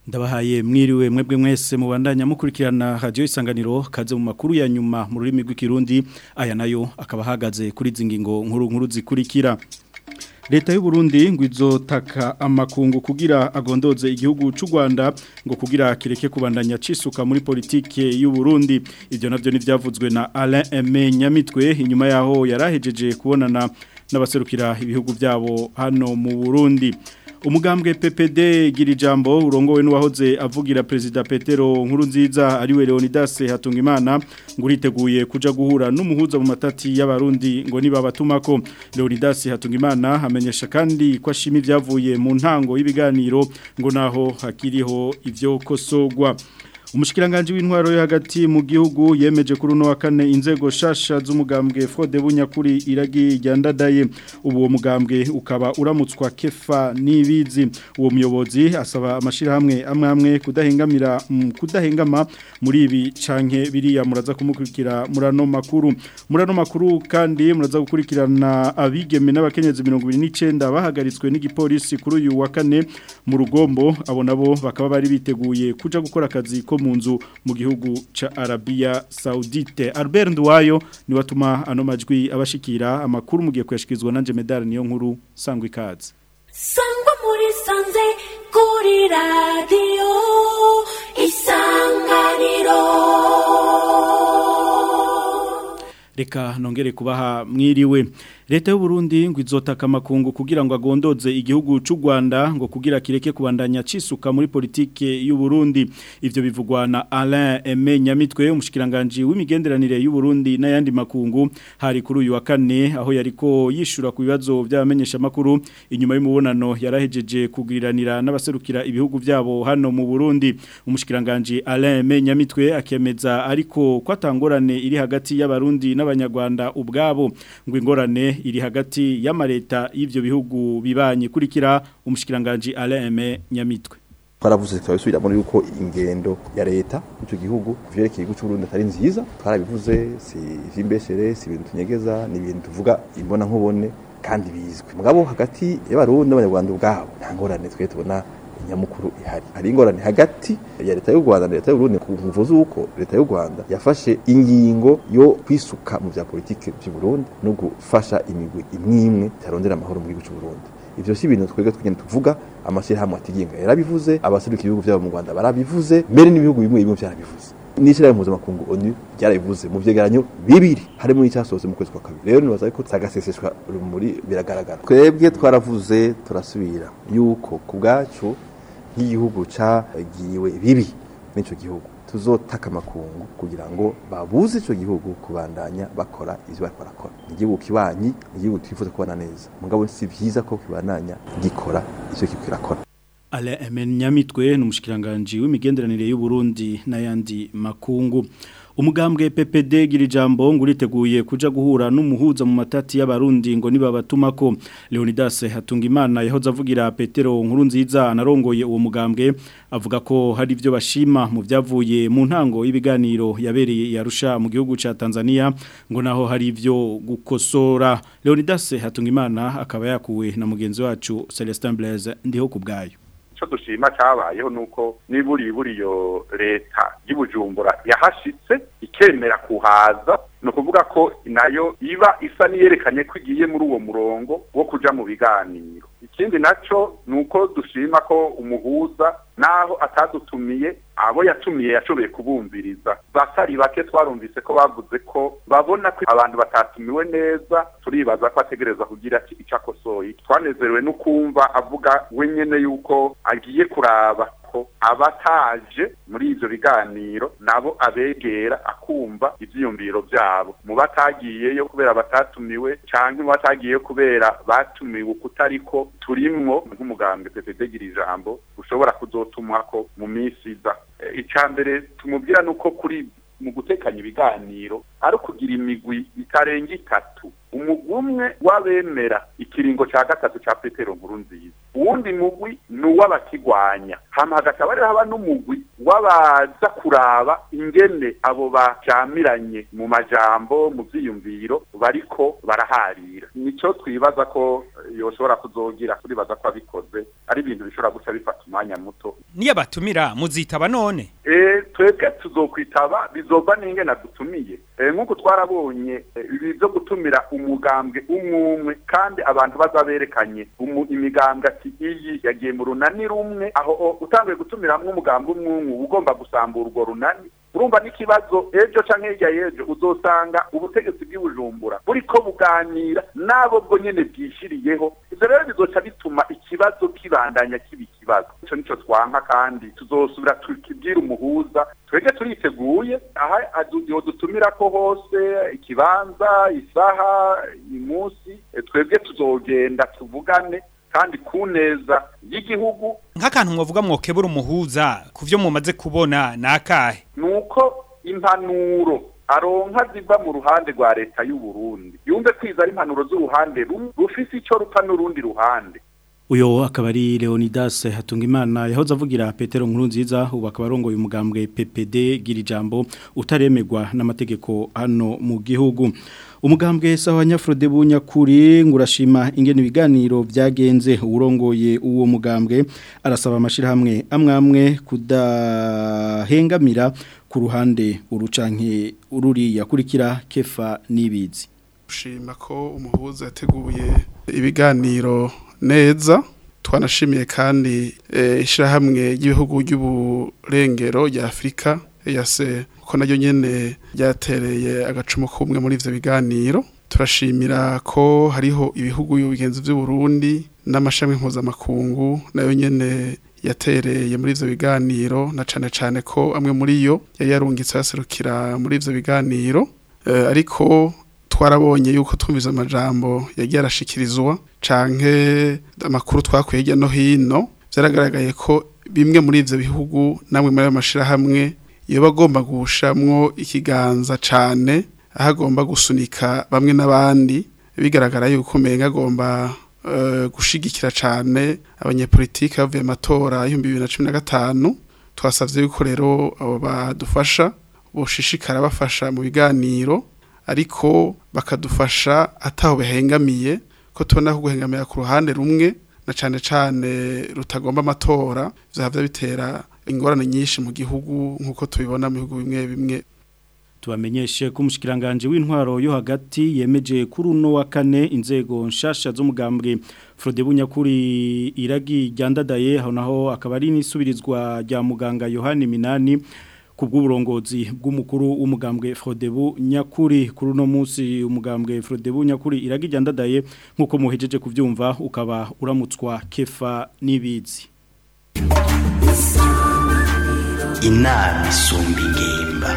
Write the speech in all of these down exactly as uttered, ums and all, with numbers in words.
Ndabahaye mwiriwe mwebwe mwese mubandanya mukurikirana radio Isanganiro kaze mu makuru ya nyuma mu rurimi rw'ikirundi aya nayo akaba hagaze kuri zingingo nkuru nkuru zikurikira. Leta y'u Burundi ngo izotaka amakungu kugira agondoze igihugu c'u Rwanda ngo kugira kireke kubandanya cisuka muri politike y'u Burundi. Ivyo navyo ni vyavuzwe na Alain Aimé Nyamitwe inyuma yaho yarahejeje kubonana n'abaserukira ibihugu byabo hano mu Burundi. Umugambwe P P D Girijambo urongowe n'uwahoze avugira President Petero Nkurunziza ariwe Leonidas Hatungimana ngo uriteguye kuja guhura n'umuhuza mu matati y'abarundi ngo niba batumako. Leonidas Hatungimana amenyesha kandi ko ashima ivyavuye mu ntango y'ibiganiro ngo naho hakiriho ivyo kosogwa. Umushikiranganje w'intwaro yo hagati mu gihugu yemeje kuri no wa kane inzego shasha z'umugambwe Frode Bunyakuri iragi ryandadaye ubu mugambwe ukaba uramutswa Kefa Nibizi. Uwo muyobozi asaba amashira hamwe amwe amwe kudahengamira mm, kudahengama muri ibi canke biriya muraza kumukurikira murano makuru murano makuru kandi muraza gukurikirana abigeme n'abakenyezi mirongo ibiri n'icenda bahagaritswe n'igipolisi kuri uyu wa kane mu Rugombo abo nabo bakaba bari biteguye kuja gukora akazi ko munzu mu gihugu ca Arabia Saudite. Albert Nduwayo ni watuma ano majwi abashikira amakuru mugiye kuyashikizwa nanje Medal niyo nkuru sangwa ikaze. Sangwa muri sanze kuri radio Isanganiro. Reka nongere kubaha mwiriwe. Leta y'u Burundi ngo izotaka amakungu kugira ngo agondoze igihugu c'u Rwanda ngo kugira kireke kubandanya cisuka muri politike y'u Burundi. Ivyo bivugwa na Alain Aimé Nyamitwe umushikiranganje w'imigenderanire y'u Burundi n'ayandi makungu hari kuri uyu wa kane aho yariko yishura ku bibazo by'abamenyesha makuru inyuma y'umubonano yarahejeje kugiriranira n'abaserukira ibihugu byabo hano mu Burundi. Umushikiranganje Alain Aimé Nyamitwe akemeza ariko kwatangorane iri hagati y'abarundi n'abanyarwanda ubwabo ngo ingorane iri hagati y'amareta y'ivyo bihugu bibanye kurikira umushikiranganje Alain Aimé Nyamitwe. Twaravuze twabisubira muri yuko ingendo ya leta ico gihugu vyerekeye igihugu c'u Burundi atari nziza twarabivuze si imbeshere si ibintu tunyegeza ni ibintu tuvuga imbona nkubone kandi bizwe mugabo hagati y'abarundi n'abanyarwanda ubwabo nta ngorane twe tubona nyamukuru ihari hari ingorane hagati ya leta y'u Rwanda na leta y'u Burundi kuvuza uko leta y'u Rwanda yafashe ingingo yo kwisuka mu bya politike by'u Burundi no gufasha imigwi imwimwe tarondera amahoro mu gihugu cy'u Burundi. Ivyo si ibintu twege twigenda tuvuga amashira hamwe atigenga yarabivuze abaserukiye ibihugu byabo mu Rwanda barabivuze mbere n'ibihugu bimwe bimwe byarabivuze n'ishira y'impuzo makungu ONU byarabivuze mu vyegeranyo bibiri harimo n'icyasose mu kwezi kwa kabiri rero nibaza ko sagaseseshwa muri biragaragara twebwe twaravuze turasubira yuko ku bwacu nk'igihugu cagiwe bibi n'ico gihugu tuzotaka amakungu kugira ngo babuze ico gihugu kubandanya bakora ivyo bariko barakora igihugu kibanyi igihugu twifuza kubana neza mugabo si byiza ko kibandanya gikora ivyo kikirakora. Alain Aimé Nyamitwe n'umushikiranganje w'imigenderanire y'u Burundi n'ayandi makungu. Umugambwe P P D Girijambo ngo uriteguye kuja guhura n'umuhuza mu matati y'abarundi ngo niba batumako. Leonidas Hatungimana yahoze avugira Petero Nkurunziza anarongoye uwo mugambwe avuga ko hari ivyo bashima mu vyavuye mu ntango y'ibiganiro yabereye yarusha mu gihugu ca Tanzania ngo naho hari ivyo gukosora. Leonidas Hatungimana akaba yakuwe na mugenzi wacu Celestin Blaise ndiho kubgayo. Ico dushima cyabayeho nuko niburi buriyo leta y'Ibujumbura yahashitse ikemera kuhaza no kuvuga ko nayo iba isa niyerekanye ko igiye muri uwo murongo wo kuja mu biganiro. Ikindi naco nuko dushima ko umuhuza naho atadutumiye abo yatumiye yashoboye kubumviriza basari bake twarumvise ko bavuze ko babona ko abantu batatumiwe neza turibaza ko ategereza kugira icakosoyi twanezerewe no kumva avuga wenyene yuko agiye kuraba ko abataje muri ivyo biganiro nabo abegera akumva ivyiyumviro byabo mu batagiyeyo kubera batatumiwe canke mu batagiye kubera batumiwe kutariko turimwo nk'umugambwe P P D Girijambo ushobora kuzotumwa ko mu misi iza. Icambere tumubwira nuko kuri mu gutekanya ibiganiro ari kugira imigwi itarenga itatu umugumwe wabemera ikiringo ca gatatu ca Petero Nkurunziza uwundi mugwi nuw'abakigwanya hama hagakaba rero haba n'umugwi w'abaza kuraba ingene abo bacamiranye mu majambo mu vyiyumviro bariko baraharira nico twibaza ko yoshobora kuzogira turibaza ko abikoze ari ibintu bishobora guca bifata umwanya muto. Niyo batumira muzitaba none? Eh twebwe tuzokwitaba bizova ninge nadutumiye. Eh nkuko twarabonye ibi byo gutumira umugambwe umwe kandi abantu bazaberekanye imigambwe ati iyi yagiye mu runani rumwe aho utangiye gutumiramwe umugambwe umwe ugomba gusambura urwo runani. Urumva n'ikibazo ejo canke hirya yejo uzosanga ubutegetsi bw'Ibujumbura buriko buganira nabo bwo nyene bwishiriyeho. Ivyo rero bizoca bituma ikibazo kibandanya kibi kibazo. Ico nico twanka kandi tuzosubira tukibwira umuhuza. Twege turiteguye aha adudio dutumira ko hose ikibanza isaha imusi twebwe tuzogenda tuvugane kandi kuneza y'igihugu. Nk'akantu mwovuga mwokebura umuhuza kuvyo mumaze kubona nakahe? Nuko impanuro aronka ziva mu ruhande rwa leta y'u Burundi yumve kwiza ari impanuro z'uruhande rufise ico rupa n'urundi ruhande. Uyo akaba ari Leonidas Hatungimana yahoze avugira Petero Nkurunziza ubu akaba arongoye umugambwe P P D gira ijambo utaremegwa n'amategeko hano mu gihugu. Umugambwe sawa Nyafrode Bunyakuri ngurashima ingene ibiganiro vyagenze urongoye uwo mugambwe arasaba amashirahamwe amwamwe kudahengamira ku ruhande urucanke ururi yakurikira Kefa Nibizi. Ushima ko umuhuza yateguye ibiganiro neza twanashimiye kandi ishirahamwe y'ibihugu y'uburengero ya Afrika yase ko naryo nyene ryatereye agacumu kumwe muri ivyo biganiro. Turashimira ko hariho ibihugu y'ubigenzi by'u Burundi n'amashami mpuzamakungu nayo nyene yatereye muri ivyo biganiro na cane cane ko amwe muri yo yari yarungitse yaserukira muri ivyo biganiro. Uh, ariko twarabonye yuko twumviza amajambo yagiye arashikirizwa canke amakuru twakuye hirya no hino byaragaragaye ko bimwe muri ivyo bihugu namwe muri amashira hamwe iyo bagomba gushamwo ikiganza cane ahagomba gusunika bamwe n'abandi bigaragara yuko umenga agomba uh, gushigikira cane abanyepolitike bavuye amatora y'ibihumbi bibiri na cumi na gatanu. Twasavye yuko rero abo badufasha boshishikara bafasha mu biganiro ariko bakadufasha ataho behengamiye ko tubona ko guhengamira ku ruhande rumwe na cane cane rutagomba amatora vyavya bitera ingorane nyinshi mu gihugu nkuko tubibona mu bihugu bimwe bimwe. Tubamenyeshe ko umushikiranganje w'intwaro yo hagati yemeje kuri uno wa kane inzego nshasha z'umugambwe Frode Bunyakuri iragi ryandadaye aho naho akaba ari nisubirizwa rya muganga Yohani Minani kubw'uburongozi bw'umukuru w'umugambwe Frode Bunyakuri. Kuri uno munsi umugambwe Frode Bunyakuri iragi ryandadaye nkuko muhejeje kuvyumva ukaba uramutswa Kefa Nibizi. Inama isumba ingimba.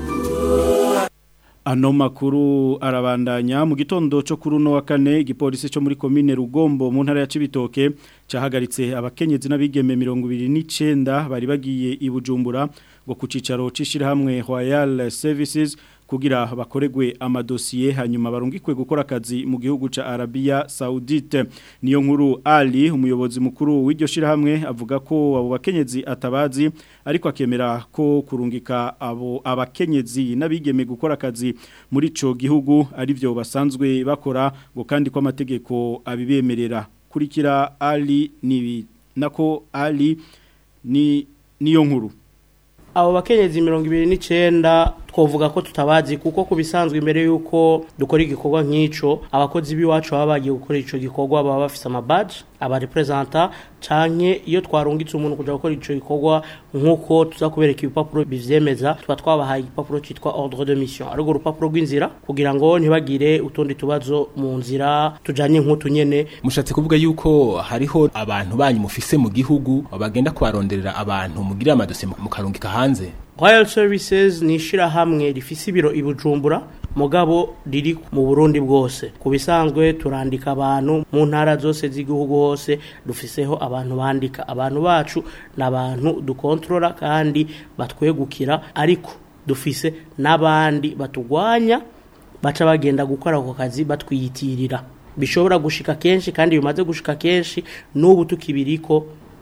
Ano makuru arabandanya mu gitondo cyo kuri uno wa kane igipolisi cyo muri commune Rugombo mu ntara ya Cibitoke cahagaritse abakenyezi n'abigeme mirongo ibiri n'icenda bari bagiye i Bujumbura ngo kucicaro cishira hamwe Royal Services kugira bakoregwe amadosiye hanyuma barungikwe gukora akazi mu gihugu ca Arabia Saudite. Niyo nkuru Ali umuyobozi mukuru w'iryo shira hamwe avuga ko abo bakenyezi atabazi ariko akemera ko kurungika abo abakenyezi n'abigeme gukora akazi muri ico gihugu ari byo basanzwe bakora ngo kandi ko amategeko abibemerera. Kurikira Ali ni nako Ali ni niyo nkuru. Abo bakenyezi mirongo ibiri n'icenda twovuga ko tutabazi kuko kubisanzwe imbere yuko dukora igikorwa nk'ico abakozi biwacu baba bagiye gukora ico gikorwa baba bafise ama badge aba representa canke iyo twarungitse umuntu kuja gukora ico gikorwa nkuko tuza kubereka ibipapuro bivyemeza twa twabahaye igipapuro citwa ordre de mission ariko urupapuro rw'inzira kugira ngo ntibagire utundi tubazo mu nzira tujanye nk'utu nyene. Mushatse kuvuga yuko hariho abantu banyu mufise mu gihugu bagenda kubaronderera abantu mugira amadosiye mukarungika hanze? Royal Services ni shira hamwe rifise ibiro i Bujumbura mugabo riri mu Burundi bwose. Kubisanzwe turandika abantu mu ntara zose z'igihugu hose dufiseho abantu bandika. Abantu bacu n'abantu dukontrola kandi batwegukira ariko dufise n'abandi batugwanya baca bagenda gukora ako kazi batwiyitirira. Bishobora gushika kenshi kandi bimaze gushika kenshi n'ubu tukibiriko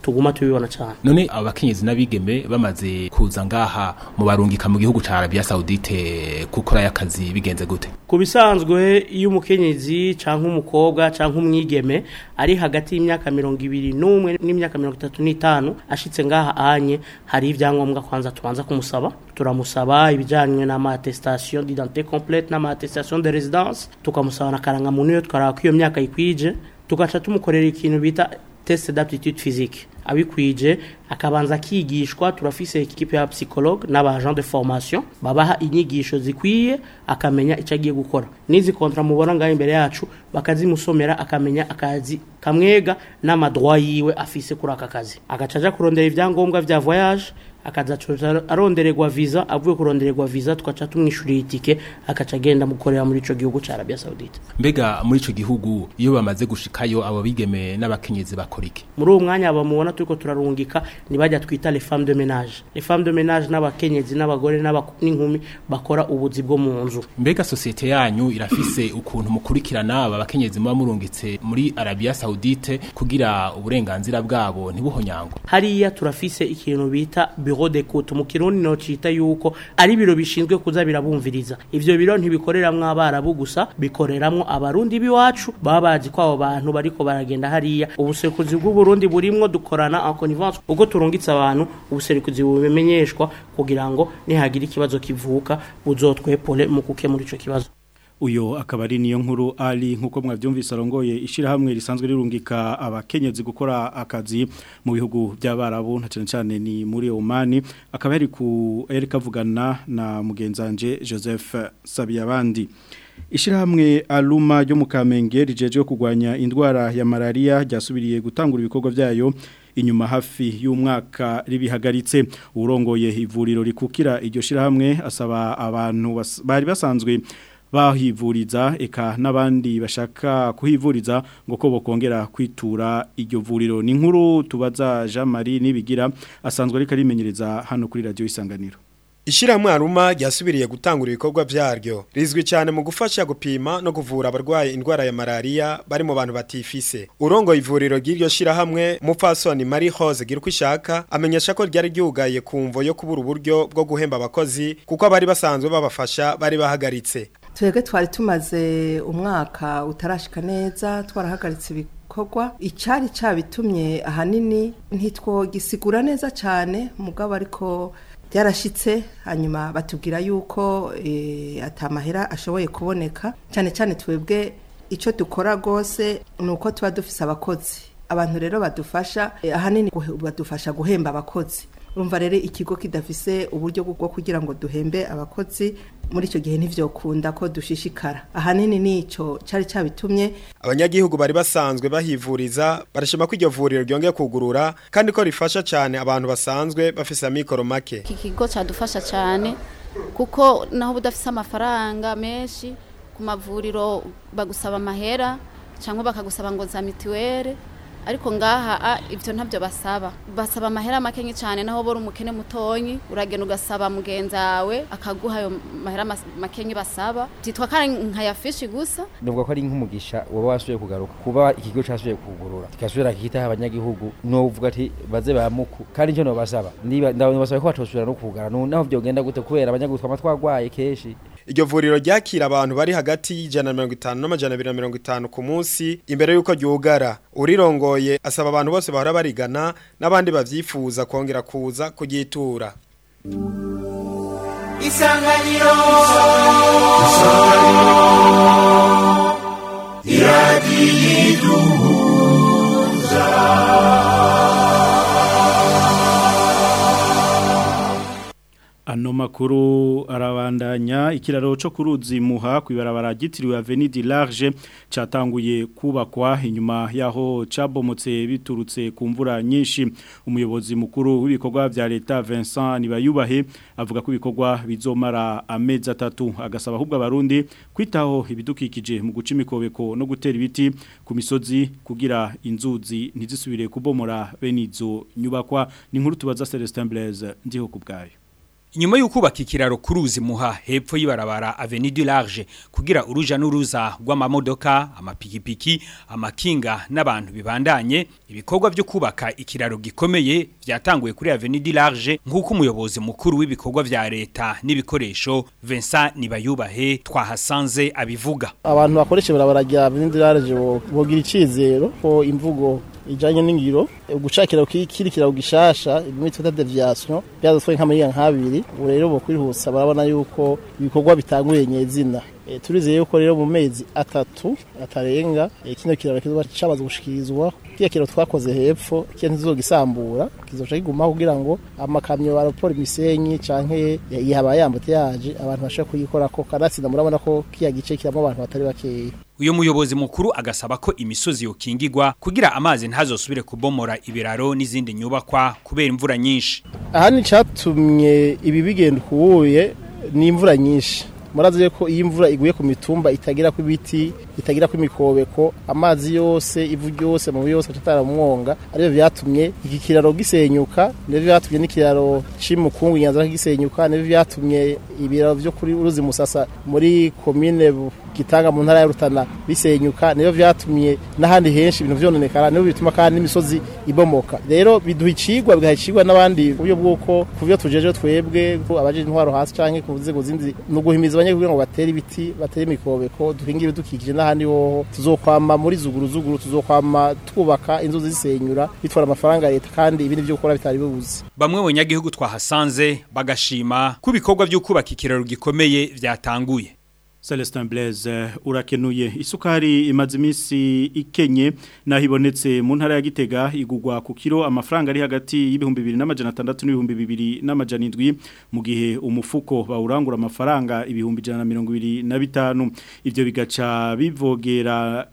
tuguma tubibona cyane. None abakenyezi n'abigeme bamaze kuza ngaha mu barungika mu gihugu ca Arabia Saudite gukora y'akazi bigenze gute? Kubisanzwe iyo umukenyezi canke umukobwa canke umwigeme ari hagati y'imyaka mirongo ibiri n'umwe n'imyaka mirongo itatu n'itanu ashitse ngaha anye hari ivyangombwa kwanza tubanza kumusaba turamusaba ibijanywe na attestation d'identité complète na attestation de résidence tukamusaba na karanga muntu yo twaraka iyo myaka ikwije tugaca tumukorera ikintu bita test d'aptitude physique abikwije akabanza kigishwa turafise equipe ya psychologue n'aba agent de formation babaha inyigisho zikwiye akamenya icyo agiye gukora nizi kontra mubona ngaho imbere yacu bakazimusomera akamenya akazi kamwega n'amadroit yiwe afise kuri aka kazi agacaja kurondera ivyangombwa vya voyage akaza arondererwa visa avuye kurondererwa visa tukaca tumwishurira itike akaca agenda mukorera muri ico gihugu ca Arabia Saudite. Mbega muri ico gihugu iyo bamaze gushikayo abo bigeme n'abakenyezi bakorike muri uwo mwanya bamubona turiko turarungika ni bajya twita les femmes de ménage les femmes de ménage n'abakenyezi n'abagore n'inkumi bakora ubuzi bwo mu nzu. Mbega societe yanyu irafise ukuntu mukurikirana aba bakenyezi muba murungitse muri Arabia Saudite kugira uburenganzira bwabo ntibuhonyango? Hariya turafise ikintu bita bureau d'écoute mu kirundi no cita yuko ari biro bishinzwe kuza birabumviriza ivyo biro ntibikoreramwe abarabu gusa bikoreramwe abarundi biwacu baba bazi ko abo bantu bariko baragenda hariya ubusekuzi bw'u Burundi burimwo dukorana en connivence uko turungitse abantu ubusekuzi bubimenyeshwa kugira ngo nihagira ikibazo kivuka buzotwepole mu gukemura ico kibazo. Uyo akaba ari niyo nkuru ali nkuko mwavyumvise arongoye ishirahamwe risanzwe rirungika abakenyezi gukora akazi mu bihugu by'abarabu nta cyane cyane ni muri Oman akaba ari ku Erika vugana na mugenzanje Joseph Sabiyabandi. Ishirahamwe Aluma ryo mu Kamenge rijeje kugwanya indwara ya malaria ryasubiriye gutangura ibikorwa byayo inyuma hafi y'umwaka ribihagaritse urongoye ivuriro rikukira iryo shirahamwe asaba abantu bari basanzwe bahivuriza eka n'abandi bashaka kuhivuriza ngo ko bokongera kwitura iryo vuriro ni nkuru tubaza Jean Marie nibigira asanzwe ari karimenyereza hano kuri radio Isanganiro. Ishirahamwe Aruma ryasubiriye gutangura ibikorwa byaryo rizwi cyane mu gufasha gupima no kuvura abarwaye indwara ya malaria bari mu bantu batifise urongo ivuriro ry'iryo shirahamwe Mupfasoni Marie Rose Girukwishaka amenyesha ko ryari ryugaye kumvo yo kubura uburyo bwo guhemba abakozi kuko abari basanzwe babafasha bari bahagaritse. Twebwe twari tumaze umwaka utarashika neza twarahagaritse ibikorwa icari cabitumye ahanini ntitwogisigura neza cyane mugabo ariko byarashitse hanyuma batubwira yuko e, atamahera ashoboye kuboneka cyane cyane twebwe ico dukora gose nuko tuba dufise abakozi abantu rero badufasha e, ahanini badufasha guhemba abakozi urumva rero ikigo kidafise uburyo bwo kugira ngo duhembe abakozi muri icyo gihe ntivyokunda ko dushishikara ahanini nico cari cabitumye abanyagihugu bari basanzwe bahivuriza barashima ko iryo vuriro ryongeye kugurura kandi ko rifasha cyane abantu basanzwe bafise amikoro make. Iki kigo cadufasha cyane kuko naho budafise amafaranga menshi ku mavuriro bagusaba amahera cyangwa bakagusaba ngo za mitiwere ariko ngaha ivyo ntabyo basaba basaba amahera makenye cyane naho bora umukene mutonyi uragenda ugasaba mugenzawe akaguha ayo mahera makenye basaba byitwa kandi nkayafishi gusa nubwo ko ari nk'umugisha waba wasubiye kugaruka kuba ikigo cyasubiye kugurura kikasubira kitaha abanyagihugu no uvuga ati baze bamuku kandi cyo no basaba niba ndabasaba ko batosubira no kugara naho byo genda gute kubera abanyagihugu twamatwagwaye keshi. Iryo vuriro ryakira abantu bari hagati y'ijana na mirongo itanu n'amajana abiri na mirongo itanu ku munsi imbere yuko ryugara urirongoye asaba abantu bose bahora barigana n'abandi bavyifuza kongera kuza kugitura. Isanganiro Isanganiro iradiduza. Ano makuru arabandanya ikiraro cyo kuruzi muha kwibarabara gitiriwe Avenue du Large catanguye kubakwa inyuma yaho cabomotse biturutse ku mvura nyinshi umuyobozi mukuru w'ibikorwa bya leta Vincent Nibayubahe avuga ko ibikorwa bizomara amezi atatu agasaba ahubwo abarundi kwitaho ibidukikije mu guca imikobeko no gutera ibiti ku misozi kugira inzuzi ntizisubire kubomora benizo nyubakwa ni nkuru tubaza Celestin Blaise ndiho kubgayo. Inyuma y'ukubaka ikiraro kuruzi muha hepfo y'ibarabara Avenue du Large kugira uruja n'uruza rw'amamodoka, amapikipiki, amakinga n'abantu bibandanye, ibikorwa byo kubaka ikiraro gikomeye byatanguye kuri Avenue du Large nk'uko umuyobozi mukuru w'ibikorwa vya leta n'ibikoresho Vincent Nibayubahe twahasanze abivuga. Abantu bakoresha barabara rya Avenue du Large bogira icizero ko imvugo ijanye n'ingiro gucakira kikirikira ugishasha imitwe deviation byazoswe nk'amariya nk'abiri urero bo kwihutsa barabona yuko ibikorwa bitanguye nyezina e, turizeye yuko rero mu mezi atatu atarenga e, kino kiraro kizoba cabaza gushikirizwa kiya kiraro twakoze hepfo kintu zizogisambura kizoca kiguma kugira ngo amakamyo baropora imisenyi canke yihaba yambote yaje abantu bashaka kuyikora ko kanatsinda murabona ko kiya gice kiramo abantu batari bakeye. Uyo muyobozi mukuru agasaba ko imisozi yokingirwa kugira amazi ntazosubire kubomora ibiraro n'izindi nyubakwa kubera imvura nyinshi. Aha ni catumye ibi bigenda kubuye ni imvura nyinshi. Murazi ko iyi imvura iguye ku mitumba itagira ku biti, itagira ku mikobeko, amazi yose, ivu ryose mu yose atara umwonga, ariyo byatumye iki kiraro gisenyuka, niyo byatumye n'ikiraro cimukungu nyanza gisenyuka, niyo byatumye ibiraro byo kuri uruzi Musasa muri commune Gitanga mu ntara ya Rutana bisenyuka, niyo byatumye n'ahandi henshi ibintu vyononekara, niyo bituma kandi n'imisozi ibomoka. Rero biduha icigwa bigahicigwa n'abandi uburyo bwuko kuvyo tujeje twebwe abaje intwaro hasi canke ku nzego zindi no guhimiza abanye kugira ngo batera ibiti, batera imikobeko, duhingira ibidukikije n'ahandi ho tuzokwama muri zuguru zuguru tuzokwama twubaka inzu zisenyura bitwara amafaranga leta kandi ibindi byo gukora bitari bibuze. Bamwe mu nyagihugu twahasanze bagashima kubikorwa byo kubaka ikiraro gikomeye vyatanguye. Celestin Blaise urakenuye isukari imaze imisi ikenye nahibonetse mu ntara ya Gitega igugwa ku kilo amafaranga ari hagati y'ibihumbi bibiri n'amajana atandatu n'ibihumbi bibiri n'amajana indwi mu gihe umufuko bawurangura amafaranga ibihumbi ijana na mirongo ibiri na bitanu ivyo bigaca bivogera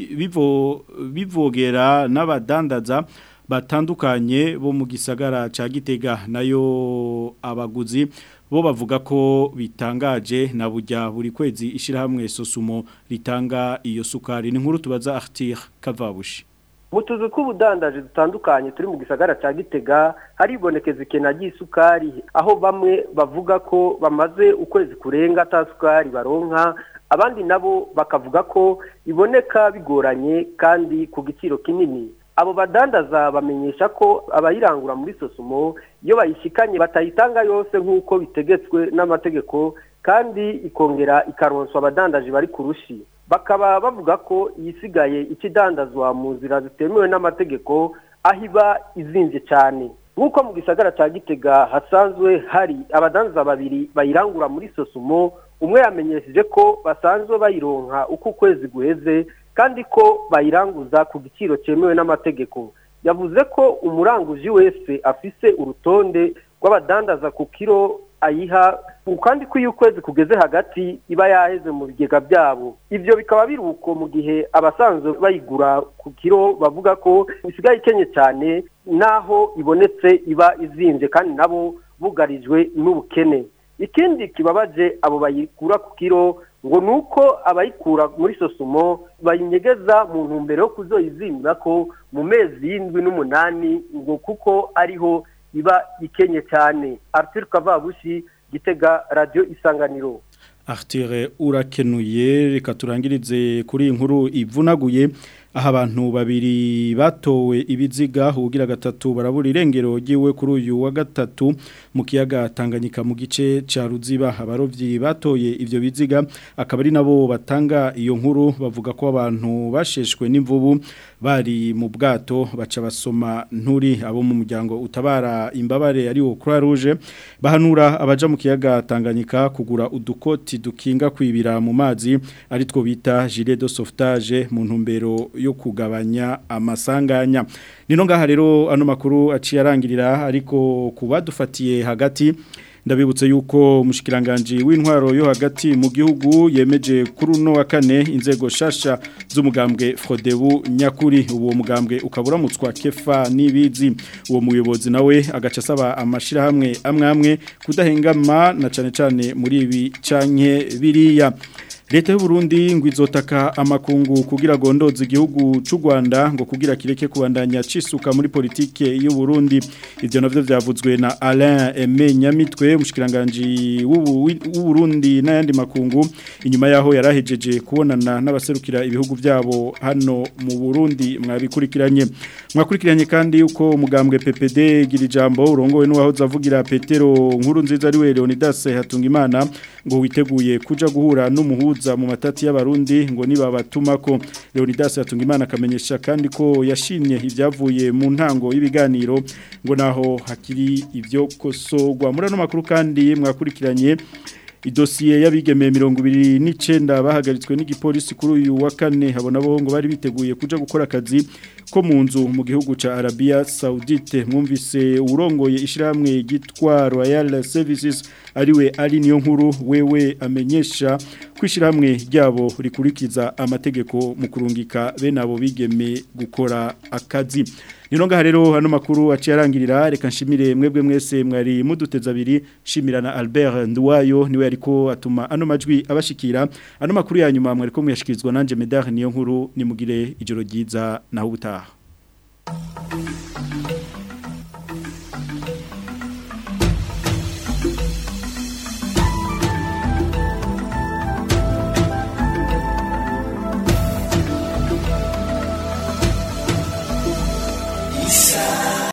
bivo bivogera n'abadandaza batandukanye bo mu gisagara ca Gitega nayo abaguzi bo bavuga ko bitangaje na burya buri kwezi ishirahamwe Sosumo ritanga iyo sukari ni nkuru tubaza Arthur Kavabushi. Mutuzu k'ubudandaje dutandukanye turi mu gisagara ca Gitega haribonekeza ikena ry'isukari aho bamwe bavuga ko bamaze ukwezi kurenga atasukari baronka abandi nabo bakavuga ko iboneka bigoranye kandi ku giciro kinini. Abo badandaza bamenyesha ko abayirangura muri Sosumo iyo bayishikanye batayitanga yose nk'uko bitegetswe n'amategeko kandi ikongera ikaronswa abadandaje bari kurushi. Bakaba bavuga ko yisigaye ikidandazwa mu nzira zitemewe n'amategeko ahiba izinje cyane. Nk'uko mu gisagara ca Gitega hasanzwe hari abadandaza babiri bayirangura muri Sosumo, umwe yamenyesheje ko basanzwe bayironka uko kwezi guheze kandi ko bayiranguza ku giciro cyemewe n'amategeko. Yavuze ko umuranguzi wese afise urutonde rw'abadandaza ku kiro ayiha kandi ko iyo kwezi kugeze hagati iba yaheze mu bigega byabo. Ivyo bikaba biruko mu gihe abasanzwe bayigura ku kiro bavuga ko isigaye ikenye cyane naho ibonetse iba izinje kandi nabo bugarijwe n'ubukene. Ikindi kibabaje abo bayigura ku kiro ngo nuko abayikura muri Sosumo bayinyegeza mu ntumbero yo kuzoyizimira ko mu mezi y'indwi n'umunani ngo kuko ariho iba ikenye cyane. Arthur Kavabushi, Gitega, Radio Isanganiro. Arthur urakenuye reka turangirize kuri inkuru ivunaguye aho abantu babiri batowe ibiziga ugira gatatu barabura irengero giwe kuri uyu wa gatatu mu kiyaga Tanganyika mu gice ca Ruziba abarovyi batoye ivyo biziga akaba ari nabo batanga iyo nkuru bavuga ko abantu basheshwe n'imvubu bari mu bwato baca basoma nturi abo mu muryango utabara imbabare ari wo Croix Rouge bahanura abaja mu kiyaga Tanganyika kugura udukoti dukinga kwibira mu mazi ari two bita gilet de sauvetage mu ntumbero yo kugabanya amasanganya. Nino ngaha rero ano makuru aciye arangirira ariko kubadufatiye hagati ndabibutse yuko mushikiranganje w'intwaro yo hagati mu gihugu yemeje kuri uno wa kane inzego shasha z'umugambwe Frodebu nyakuri uwo mugambwe ukaburamutswa Kefa nibizi uwo muyobozi nawe agaca asaba amashira hamwe amwe amwe kudahengama na cane cane muri ibi canke biriya Leta y'u Burundi ngo izotaka amakungu kugira gondoze igihugu c'u Rwanda ngo kugira kireke kubandanya cisuka muri politike y'u Burundi ivyo navyo vyavuzwe na Alain Aimé Nyamitwe mushikiranganje w'u Burundi n'ayandi makungu inyuma yaho yarahejeje kubonana n'abaserukira ibihugu byabo hano mu Burundi mwabikurikiranye mwakurikiranye kandi uko umugambwe P P D gira ijambo urongowe n'uwaho zavugira Petero nkuru nziza ari we Leonidas Hatungimana ngo witeguye kuja guhura n'umuhuza mu matati y'abarundi ngo niba batumako Leonidas Hatungimana akamenyesha kandi ko yashimye ivyavuye mu ntango y'ibiganiro ngo naho hakiri ivyo kosogwa muri ano makuru kandi mwakurikiranye idosiye y'abigeme mirongo ibiri n'icenda bahagaritswe n'igipolisi kuri uyu wa kane habona bo ngo bari biteguye kuja gukora akazi ko mu nzu mu gihugu ca Arabia Saudite mwumvise urongoye ishiramwe gitwa Royal Services ariwe ari niyo nkuru wewe amenyesha kwishiramwe ryabo rikurikiza amategeko mu kurungika bene abo bigeme gukora akazi Ninonga rero hano makuru aciyarangirira reka nshimire mwebwe mwese mwari muduteza abiri shimirana Albert Nduwayo niwe ariko atuma ano majwi abashikira ano makuru ya nyuma mwari ko muyashikirizwa nanje Medar niyo nkuru nimugire ijoro ryiza naho ubutaha